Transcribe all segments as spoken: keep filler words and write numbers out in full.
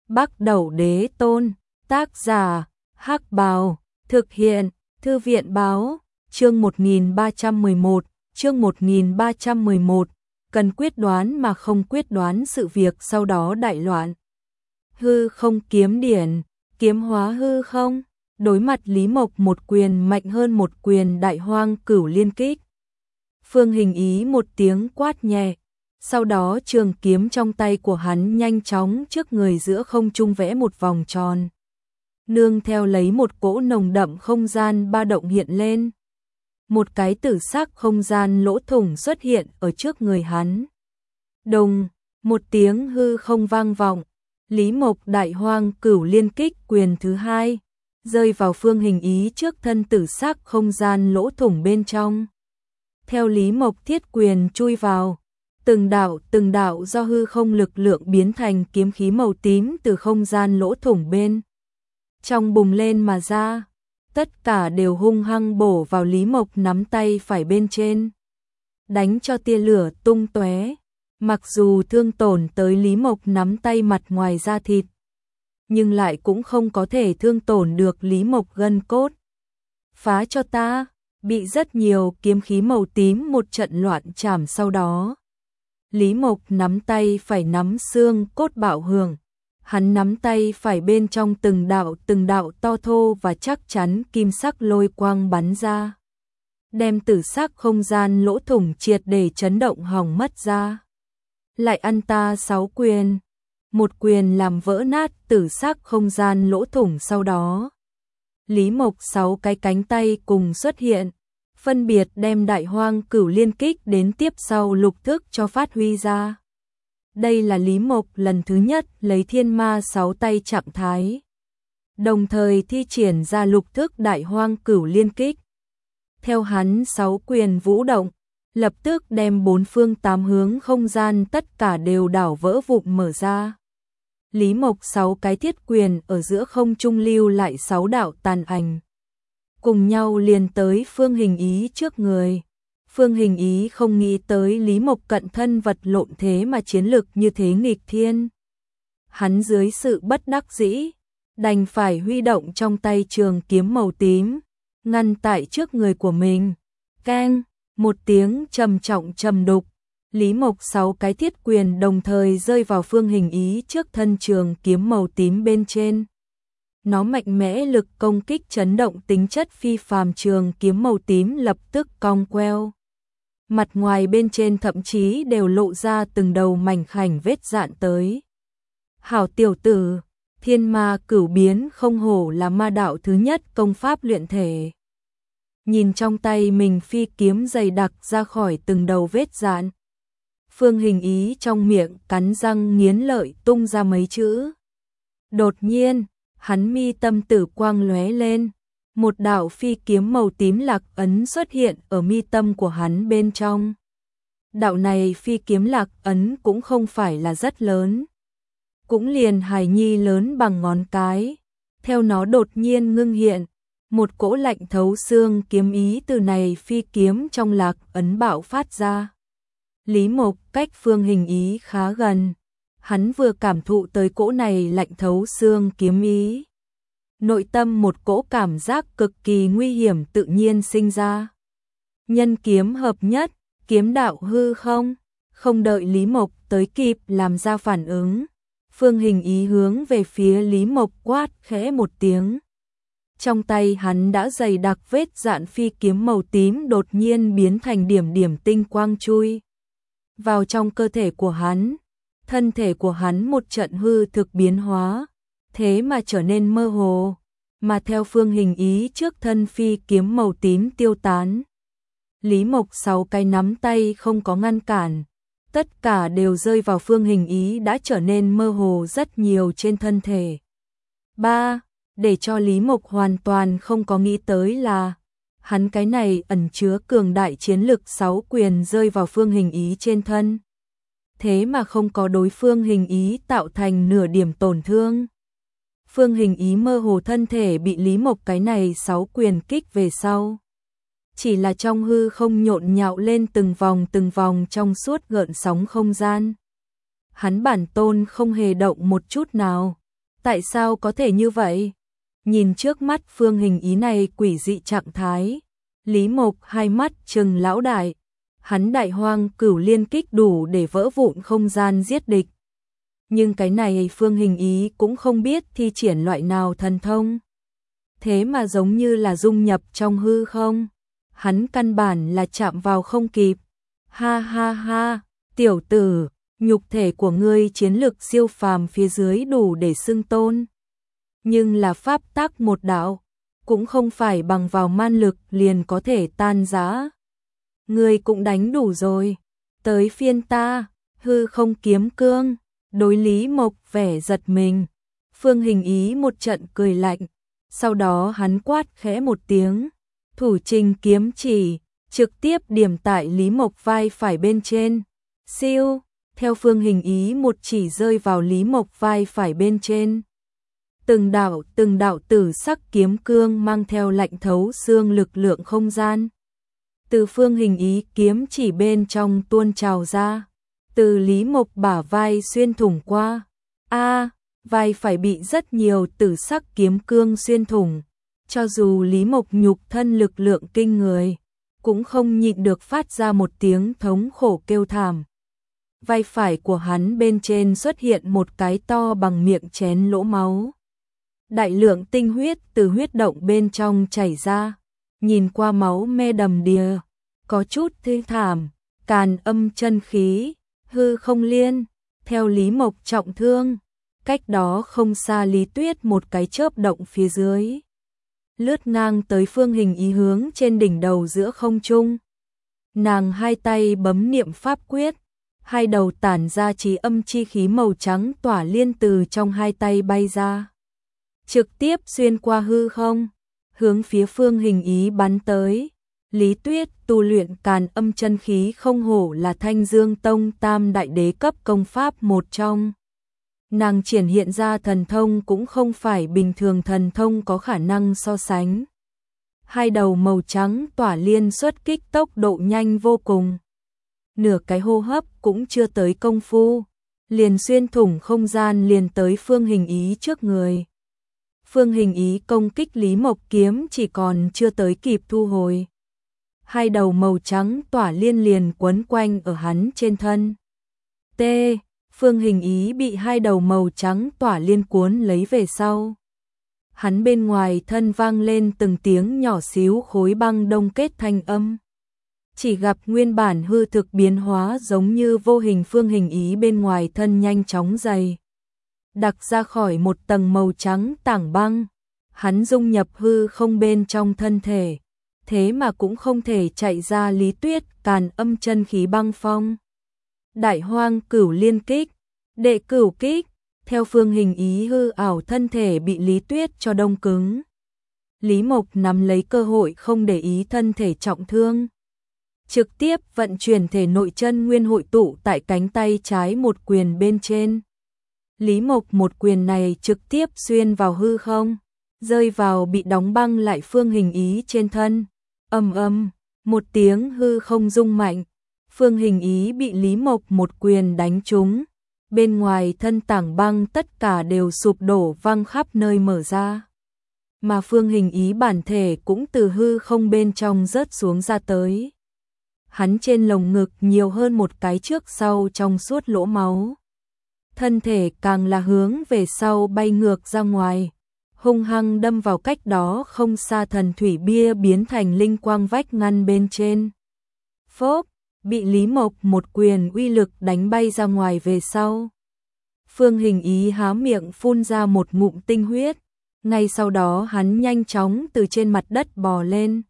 Bắc Đẩu Đế Tôn, tác giả, Hắc Bào, thực hiện, Thư viện Báo, chương một nghìn ba trăm mười một, chương một nghìn ba trăm mười một, cần quyết đoán mà không quyết đoán sự việc sau đó đại loạn. Hư không kiếm điển, kiếm hóa hư không, đối mặt Lý Mộc một quyền mạnh hơn một quyền đại hoang cửu liên kích. Phương Hình Ý một tiếng quát nhẹ, sau đó trường kiếm trong tay của hắn nhanh chóng trước người giữa không trung vẽ một vòng tròn. Nương theo lấy một cỗ nồng đậm không gian ba động hiện lên. Một cái tử sắc không gian lỗ thủng xuất hiện ở trước người hắn. Đùng, một tiếng hư không vang vọng, Lý Mộc đại hoang cửu liên kích quyền thứ hai, rơi vào Phương Hình Ý trước thân tử sắc không gian lỗ thủng bên trong. Theo Lý Mộc thiết quyền chui vào, từng đạo từng đạo do hư không lực lượng biến thành kiếm khí màu tím từ không gian lỗ thủng bên trong bùng lên mà ra, tất cả đều hung hăng bổ vào Lý Mộc nắm tay phải bên trên, đánh cho tia lửa tung tóe. Mặc dù thương tổn tới Lý Mộc nắm tay mặt ngoài da thịt, nhưng lại cũng không có thể thương tổn được Lý Mộc gân cốt. Phá cho ta, bị rất nhiều kiếm khí màu tím một trận loạn chảm sau đó. Lý Mộc nắm tay phải nắm xương cốt bạo hưởng, hắn nắm tay phải bên trong từng đạo từng đạo to thô và chắc chắn kim sắc lôi quang bắn ra, đem tử sắc không gian lỗ thủng triệt để chấn động hỏng mất ra. Lại ăn ta sáu quyền, một quyền làm vỡ nát tử sắc không gian lỗ thủng sau đó. Lý Mộc sáu cái cánh tay cùng xuất hiện, phân biệt đem đại hoang cửu liên kích đến tiếp sau lục thức cho phát huy ra. Đây là Lý Mộc lần thứ nhất lấy thiên ma sáu tay trạng thái, đồng thời thi triển ra lục thức đại hoang cửu liên kích. Theo hắn sáu quyền vũ động, lập tức đem bốn phương tám hướng không gian tất cả đều đảo vỡ vụn mở ra. Lý Mộc sáu cái thiết quyền ở giữa không trung lưu lại sáu đạo tàn ảnh, cùng nhau liền tới Phương Hình Ý trước người. Phương Hình Ý không nghĩ tới Lý Mộc cận thân vật lộn thế mà chiến lực như thế nghịch thiên. Hắn dưới sự bất đắc dĩ, đành phải huy động trong tay trường kiếm màu tím, ngăn tại trước người của mình. Keng, một tiếng trầm trọng trầm đục, Lý Mộc sáu cái thiết quyền đồng thời rơi vào Phương Hình Ý trước thân trường kiếm màu tím bên trên. Nó mạnh mẽ lực công kích chấn động tính chất phi phàm, trường kiếm màu tím lập tức cong queo. Mặt ngoài bên trên thậm chí đều lộ ra từng đầu mảnh khảnh vết dạn tới. Hảo tiểu tử, thiên ma cửu biến không hổ là ma đạo thứ nhất công pháp luyện thể. Nhìn trong tay mình phi kiếm dày đặc ra khỏi từng đầu vết dạn, Phương Hình Ý trong miệng cắn răng nghiến lợi tung ra mấy chữ. Đột nhiên, hắn mi tâm tử quang lóe lên, một đạo phi kiếm màu tím lạc ấn xuất hiện ở mi tâm của hắn bên trong. Đạo này phi kiếm lạc ấn cũng không phải là rất lớn, cũng liền hài nhi lớn bằng ngón cái. Theo nó đột nhiên ngưng hiện, một cỗ lạnh thấu xương kiếm ý từ này phi kiếm trong lạc ấn bạo phát ra. Lý Mộc cách Phương Hình Ý khá gần, hắn vừa cảm thụ tới cỗ này lạnh thấu xương kiếm ý, nội tâm một cỗ cảm giác cực kỳ nguy hiểm tự nhiên sinh ra. Nhân kiếm hợp nhất, kiếm đạo hư không, không đợi Lý Mộc tới kịp làm ra phản ứng, Phương Hình Ý hướng về phía Lý Mộc quát khẽ một tiếng. Trong tay hắn đã dày đặc vết dạn phi kiếm màu tím đột nhiên biến thành điểm điểm tinh quang chui vào trong cơ thể của hắn. Thân thể của hắn một trận hư thực biến hóa, thế mà trở nên mơ hồ, mà theo Phương Hình Ý trước thân phi kiếm màu tím tiêu tán. Lý Mộc sáu cái nắm tay không có ngăn cản, tất cả đều rơi vào Phương Hình Ý đã trở nên mơ hồ rất nhiều trên thân thể. ba. Để cho Lý Mộc hoàn toàn không có nghĩ tới là hắn cái này ẩn chứa cường đại chiến lực sáu quyền rơi vào Phương Hình Ý trên thân, thế mà không có đối Phương Hình Ý tạo thành nửa điểm tổn thương. Phương Hình Ý mơ hồ thân thể bị Lý Mộc cái này sáu quyền kích về sau, chỉ là trong hư không nhộn nhạo lên từng vòng từng vòng trong suốt gợn sóng không gian. Hắn bản tôn không hề động một chút nào, Tại sao có thể như vậy? Nhìn trước mắt Phương Hình Ý này quỷ dị trạng thái, Lý Mộc hai mắt trừng lão đại, hắn Đại Hoang Cửu Liên Kích đủ để vỡ vụn không gian giết địch. Nhưng cái này Phương Hình Ý cũng không biết thi triển loại nào thần thông. Thế mà giống như là dung nhập trong hư không. Hắn căn bản là chạm vào không kịp. Ha ha ha, tiểu tử, nhục thể của ngươi chiến lực siêu phàm phía dưới đủ để xưng tôn. Nhưng là pháp tắc một đạo, cũng không phải bằng vào man lực liền có thể tan rã. Ngươi cũng đánh đủ rồi, tới phiên ta, hư không kiếm cương. Đối Lý Mộc vẻ giật mình, Phương Hình Ý một trận cười lạnh, sau đó hắn quát khẽ một tiếng, thủ trình kiếm chỉ, trực tiếp điểm tại Lý Mộc vai phải bên trên. Siêu, theo Phương Hình Ý một chỉ rơi vào Lý Mộc vai phải bên trên. Từng đạo từng đạo tử sắc kiếm cương mang theo lạnh thấu xương lực lượng không gian. Từ Phương Hình Ý kiếm chỉ bên trong tuôn trào ra. Từ Lý Mộc bả vai xuyên thủng qua. A, vai phải bị rất nhiều tử sắc kiếm cương xuyên thủng. Cho dù Lý Mộc nhục thân lực lượng kinh người, cũng không nhịn được phát ra một tiếng thống khổ kêu thảm. Vai phải của hắn bên trên xuất hiện một cái to bằng miệng chén lỗ máu. Đại lượng tinh huyết từ huyết động bên trong chảy ra, nhìn qua máu me đầm đìa, có chút thê thảm, càn âm chân khí. Hư không liên, theo Lý Mộc trọng thương, cách đó không xa Lý Tuyết một cái chớp động phía dưới. Lướt ngang tới Phương Hình Ý hướng trên đỉnh đầu giữa không trung. Nàng hai tay bấm niệm pháp quyết, hai đầu tản ra trí âm chi khí màu trắng tỏa liên từ trong hai tay bay ra. Trực tiếp xuyên qua hư không, hướng phía Phương Hình Ý bắn tới. Lý Tuyết tu luyện càn âm chân khí không hổ là Thanh Dương Tông tam đại đế cấp công pháp một trong. Nàng triển hiện ra thần thông cũng không phải bình thường thần thông có khả năng so sánh. Hai đầu màu trắng tỏa liên xuất kích tốc độ nhanh vô cùng. Nửa cái hô hấp cũng chưa tới công phu, liền xuyên thủng không gian liền tới Phương Hình Ý trước người. Phương Hình Ý công kích Lý Mộc kiếm chỉ còn chưa tới kịp thu hồi. Hai đầu màu trắng tỏa liên liền quấn quanh ở hắn trên thân. T. Phương Hình Ý bị hai đầu màu trắng tỏa liên cuốn lấy về sau. Hắn bên ngoài thân vang lên từng tiếng nhỏ xíu khối băng đông kết thanh âm. Chỉ gặp nguyên bản hư thực biến hóa giống như vô hình Phương Hình Ý bên ngoài thân nhanh chóng dày. Đặc ra khỏi một tầng màu trắng tảng băng. Hắn dung nhập hư không bên trong thân thể. Thế mà cũng không thể chạy ra Lý Tuyết càn âm chân khí băng phong. Đại Hoang Cửu Liên Kích, đệ cửu kích, theo Phương Hình Ý hư ảo thân thể bị Lý Tuyết cho đông cứng. Lý Mộc nắm lấy cơ hội không để ý thân thể trọng thương. Trực tiếp vận chuyển thể nội chân nguyên hội tụ tại cánh tay trái một quyền bên trên. Lý Mộc một quyền này trực tiếp xuyên vào hư không, rơi vào bị đóng băng lại Phương Hình Ý trên thân. Ầm ầm, một tiếng hư không rung mạnh, Phương Hình Ý bị Lý Mộc một quyền đánh trúng, bên ngoài thân tảng băng tất cả đều sụp đổ văng khắp nơi mở ra. Mà Phương Hình Ý bản thể cũng từ hư không bên trong rớt xuống ra tới. Hắn trên lồng ngực nhiều hơn một cái trước sau trong suốt lỗ máu. Thân thể càng là hướng về sau bay ngược ra ngoài. Hung hăng đâm vào cách đó không xa thần thủy bia biến thành linh quang vách ngăn bên trên. Phốp, bị Lý Mộc một quyền uy lực đánh bay ra ngoài về sau. Phương Hình Ý há miệng phun ra một ngụm tinh huyết, ngay sau đó hắn nhanh chóng từ trên mặt đất bò lên.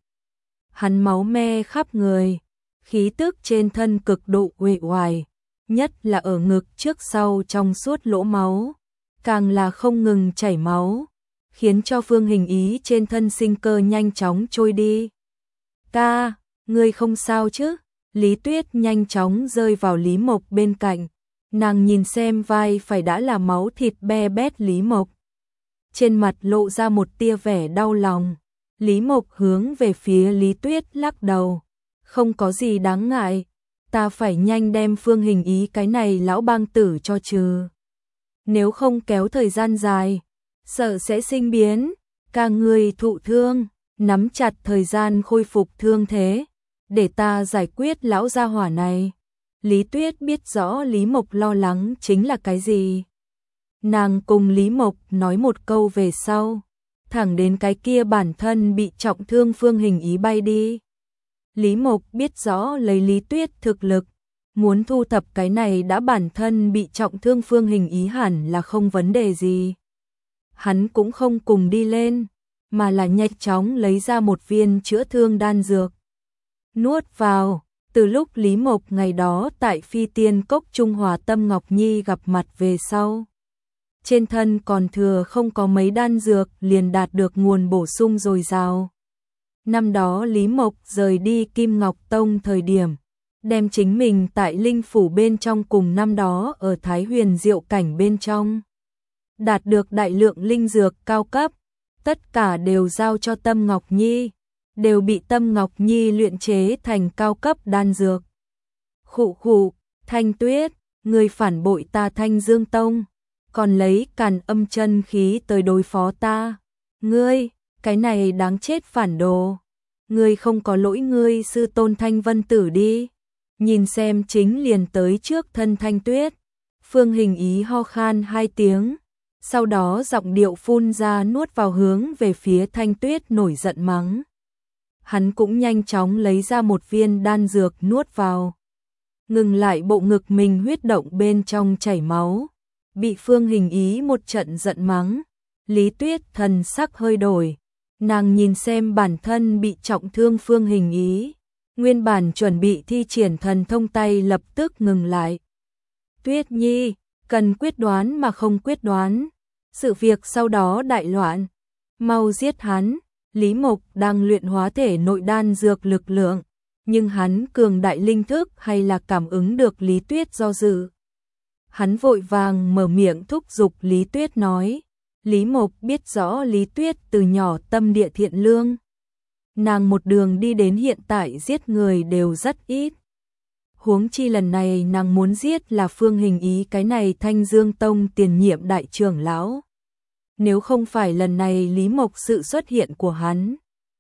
Hắn máu me khắp người, khí tức trên thân cực độ uể oải, nhất là ở ngực trước sau trong suốt lỗ máu, càng là không ngừng chảy máu, khiến cho Phương Hình Ý trên thân sinh cơ nhanh chóng trôi đi. Ca, ngươi không sao chứ? Lý Tuyết nhanh chóng rơi vào Lý Mộc bên cạnh, nàng nhìn xem vai phải đã là máu thịt be bét Lý Mộc. Trên mặt lộ ra một tia vẻ đau lòng, Lý Mộc hướng về phía Lý Tuyết lắc đầu, không có gì đáng ngại, ta phải nhanh đem Phương Hình Ý cái này lão bang tử cho trừ. nếu không kéo thời gian dài, sợ sẽ sinh biến, cả người thụ thương, nắm chặt thời gian khôi phục thương thế, để ta giải quyết lão gia hỏa này. Lý Tuyết biết rõ Lý Mộc lo lắng chính là cái gì. Nàng cùng Lý Mộc nói một câu về sau, thẳng đến cái kia bản thân bị trọng thương Phương Hình Ý bay đi. Lý Mộc biết rõ lấy Lý Tuyết thực lực, muốn thu thập cái này đã bản thân bị trọng thương Phương Hình Ý hẳn là không vấn đề gì. Hắn cũng không cùng đi lên, mà là nhanh chóng lấy ra một viên chữa thương đan dược. Nuốt vào, từ lúc Lý Mộc ngày đó tại Phi Tiên Cốc Trung Hòa Tâm Ngọc Nhi gặp mặt về sau. Trên thân còn thừa không có mấy đan dược liền đạt được nguồn bổ sung dồi dào. Năm đó Lý Mộc rời đi Kim Ngọc Tông thời điểm, đem chính mình tại linh phủ bên trong cùng năm đó ở Thái Huyền Diệu Cảnh bên trong. Đạt được đại lượng linh dược cao cấp, tất cả đều giao cho Tâm Ngọc Nhi, đều bị Tâm Ngọc Nhi luyện chế thành cao cấp đan dược. Khụ khụ, Thanh Tuyết, người phản bội ta Thanh Dương Tông, còn lấy càn âm chân khí tới đối phó ta. Ngươi, cái này đáng chết phản đồ. Ngươi không có lỗi ngươi sư tôn Thanh Vân Tử đi. Nhìn xem chính liền tới trước thân Thanh Tuyết. Phương Hình Ý ho khan hai tiếng, sau đó giọng điệu phun ra nuốt vào hướng về phía Thanh Tuyết nổi giận mắng. Hắn cũng nhanh chóng lấy ra một viên đan dược nuốt vào. Ngừng lại bộ ngực mình huyết động bên trong chảy máu. Bị Phương Hình Ý một trận giận mắng. Lý Tuyết thần sắc hơi đổi. Nàng nhìn xem bản thân bị trọng thương Phương Hình Ý. Nguyên bản chuẩn bị thi triển thần thông tay lập tức ngừng lại. Tuyết Nhi, cần quyết đoán mà không quyết đoán. Sự việc sau đó đại loạn. Mau giết hắn. Lý Mộc đang luyện hóa thể nội đan dược lực lượng. Nhưng hắn cường đại linh thức hay là cảm ứng được Lý Tuyết do dự. Hắn vội vàng mở miệng thúc giục Lý Tuyết nói. Lý Mộc biết rõ Lý Tuyết từ nhỏ tâm địa thiện lương. Nàng một đường đi đến hiện tại giết người đều rất ít. Huống chi lần này nàng muốn giết là Phương Hình Ý cái này Thanh Dương Tông tiền nhiệm đại trưởng lão. Nếu không phải lần này Lý Mộc sự xuất hiện của hắn,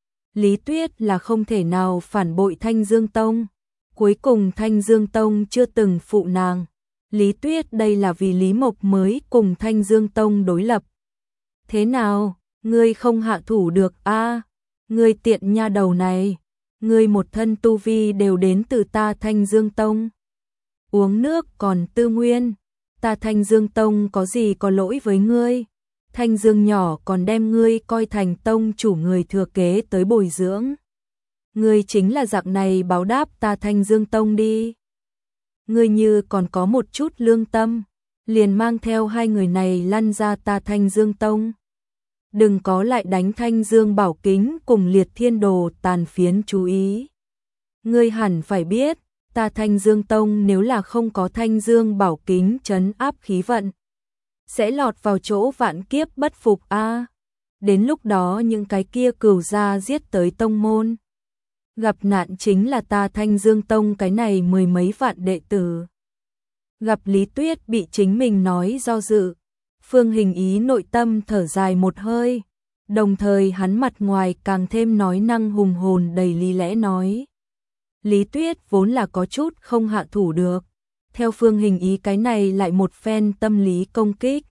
Lý Tuyết là không thể nào phản bội Thanh Dương Tông. Cuối cùng Thanh Dương Tông chưa từng phụ nàng. Lý Tuyết đây là vì Lý Mộc mới cùng Thanh Dương Tông đối lập. Thế nào, ngươi không hạ thủ được a? À, ngươi tiện nha đầu này, ngươi một thân tu vi đều đến từ ta Thanh Dương Tông. Uống nước còn tư nguyên, ta Thanh Dương Tông có gì có lỗi với ngươi? Thanh Dương nhỏ còn đem ngươi coi thành tông chủ người thừa kế tới bồi dưỡng. Ngươi chính là dạng này báo đáp ta Thanh Dương Tông đi. Ngươi như còn có một chút lương tâm, liền mang theo hai người này lăn ra ta Thanh Dương Tông. Đừng có lại đánh Thanh Dương Bảo Kính cùng Liệt Thiên Đồ tàn phiến chú ý. Ngươi hẳn phải biết, ta Thanh Dương Tông nếu là không có Thanh Dương Bảo Kính trấn áp khí vận, sẽ lọt vào chỗ vạn kiếp bất phục a. À, đến lúc đó những cái kia cừu gia giết tới tông môn. Gặp nạn chính là ta Thanh Dương Tông cái này mười mấy vạn đệ tử. Gặp Lý Tuyết bị chính mình nói do dự, Phương Hình Ý nội tâm thở dài một hơi, đồng thời hắn mặt ngoài càng thêm nói năng hùng hồn đầy lý lẽ nói. Lý Tuyết vốn là có chút không hạ thủ được, theo Phương Hình Ý cái này lại một phen tâm lý công kích.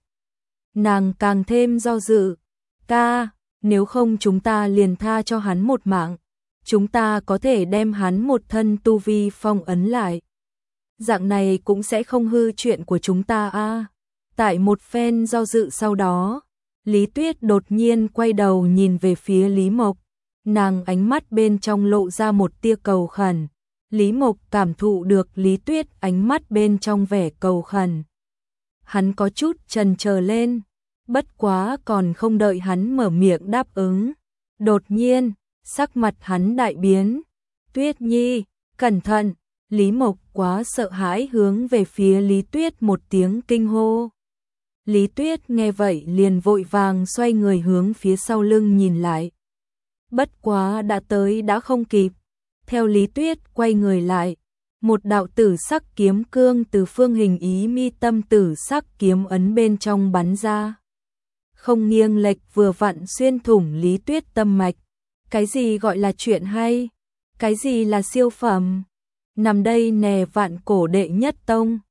Nàng càng thêm do dự, ca, nếu không chúng ta liền tha cho hắn một mạng, chúng ta có thể đem hắn một thân tu vi phong ấn lại. Dạng này cũng sẽ không hư chuyện của chúng ta a. À. Tại một phen do dự sau đó, Lý Tuyết đột nhiên quay đầu nhìn về phía Lý Mộc, nàng ánh mắt bên trong lộ ra một tia cầu khẩn. Lý Mộc cảm thụ được Lý Tuyết ánh mắt bên trong vẻ cầu khẩn. Hắn có chút chần chờ lên, bất quá còn không đợi hắn mở miệng đáp ứng. Đột nhiên, sắc mặt hắn đại biến. Tuyết Nhi, cẩn thận! Lý Mộc quá sợ hãi hướng về phía Lý Tuyết một tiếng kinh hô. Lý Tuyết nghe vậy liền vội vàng xoay người hướng phía sau lưng nhìn lại. Bất quá đã tới đã không kịp. Theo Lý Tuyết quay người lại, Một đạo tử sắc kiếm cương từ phương hình ý mi tâm tử sắc kiếm ấn bên trong bắn ra. Không nghiêng lệch vừa vặn xuyên thủng Lý Tuyết tâm mạch. Cái gì gọi là chuyện hay? Cái gì là siêu phẩm? Nằm đây nè vạn cổ đệ nhất tông.